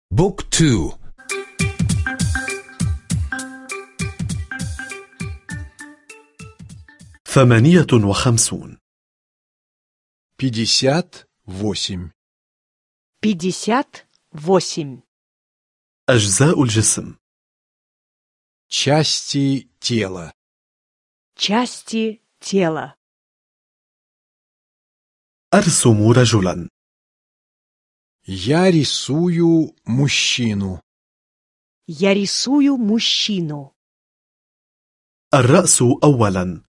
بوك تو. 58. 58. 58. أجزاء الجسم. Части тела. Части тела. أرسم رجلا. Я рисую мужчину. Я рисую мужчину. الرأس أولا.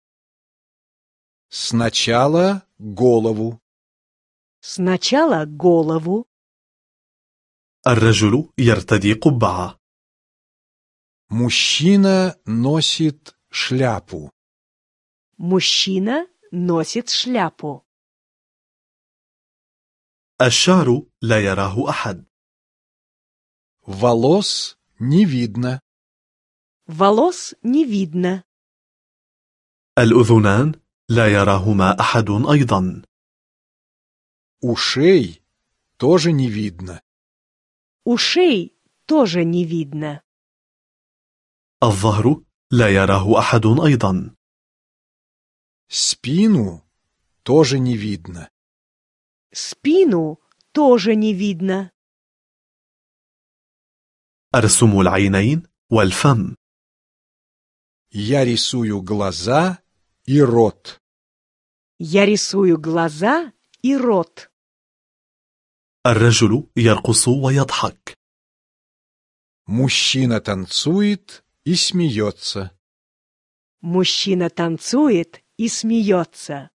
Сначала голову. Сначала голову. الرجل يرتدي قبعة. Мужчина носит шляпу. Мужчина носит шляпу. الشعر لا يراه أحد. Волос не видно. Волос не видно. الأذنان لا يراهما أحد أيضا. Ушей тоже не видно. Ушей тоже не видно. الظهر لا يراه أحد أيضا. Спину тоже не видно. Спину тоже не видно. أرسم العينين والفم. Я рисую глаза и рот. Я рисую глаза и рот. الرجل يرقص ويضحك. Мужчина танцует и смеется. Мужчина танцует и смеется.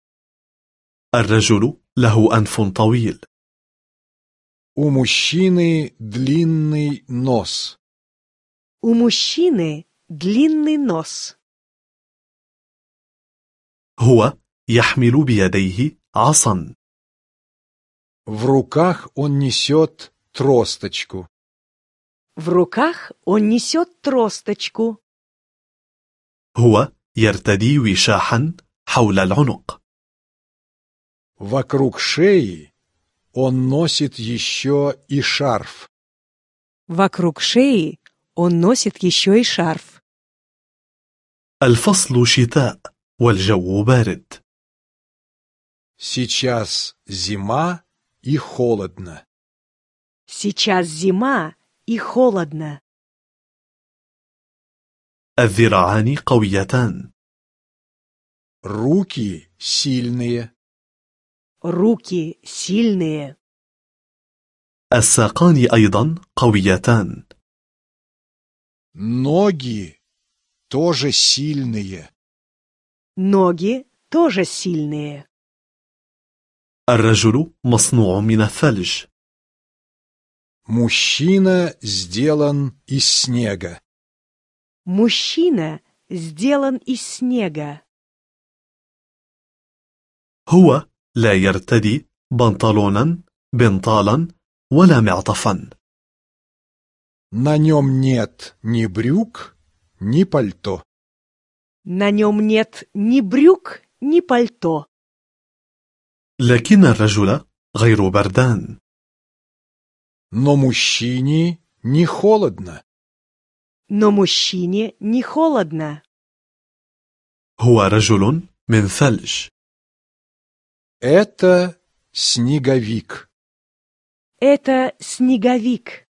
الرجل له أنف طويل. У мужчины длинный нос. У мужчины длинный нос. هو يحمل بيديه عصا. В руках он несет тросточку. В руках он несет тросточку. هو يرتدي وشاحا حول العنق. Вокруг шеи он носит еще и шарф. Вокруг шеи он носит еще и шарф. الفصل شتاء والجو بارد. Сейчас зима и холодно. Сейчас зима и холодно. الذراعان قويتان. Руки сильные. Руки сильные. الساقان أيضا قويتان. Ноги тоже сильные. Ноги тоже сильные. الرجل مصنوع من الثلج. Мужчина сделан из снега. Мужчина сделан из снега. هو لا يرتدي بنطلونا بنطالا ولا معطفا. На нем нет ни брюк, ни пальто. На нем нет ни брюк, ни пальто. لكن الرجل غير بردان. Но мужчине не холодно. Но мужчине не холодно. هو رجل من ثلج. Это снеговик. Это снеговик.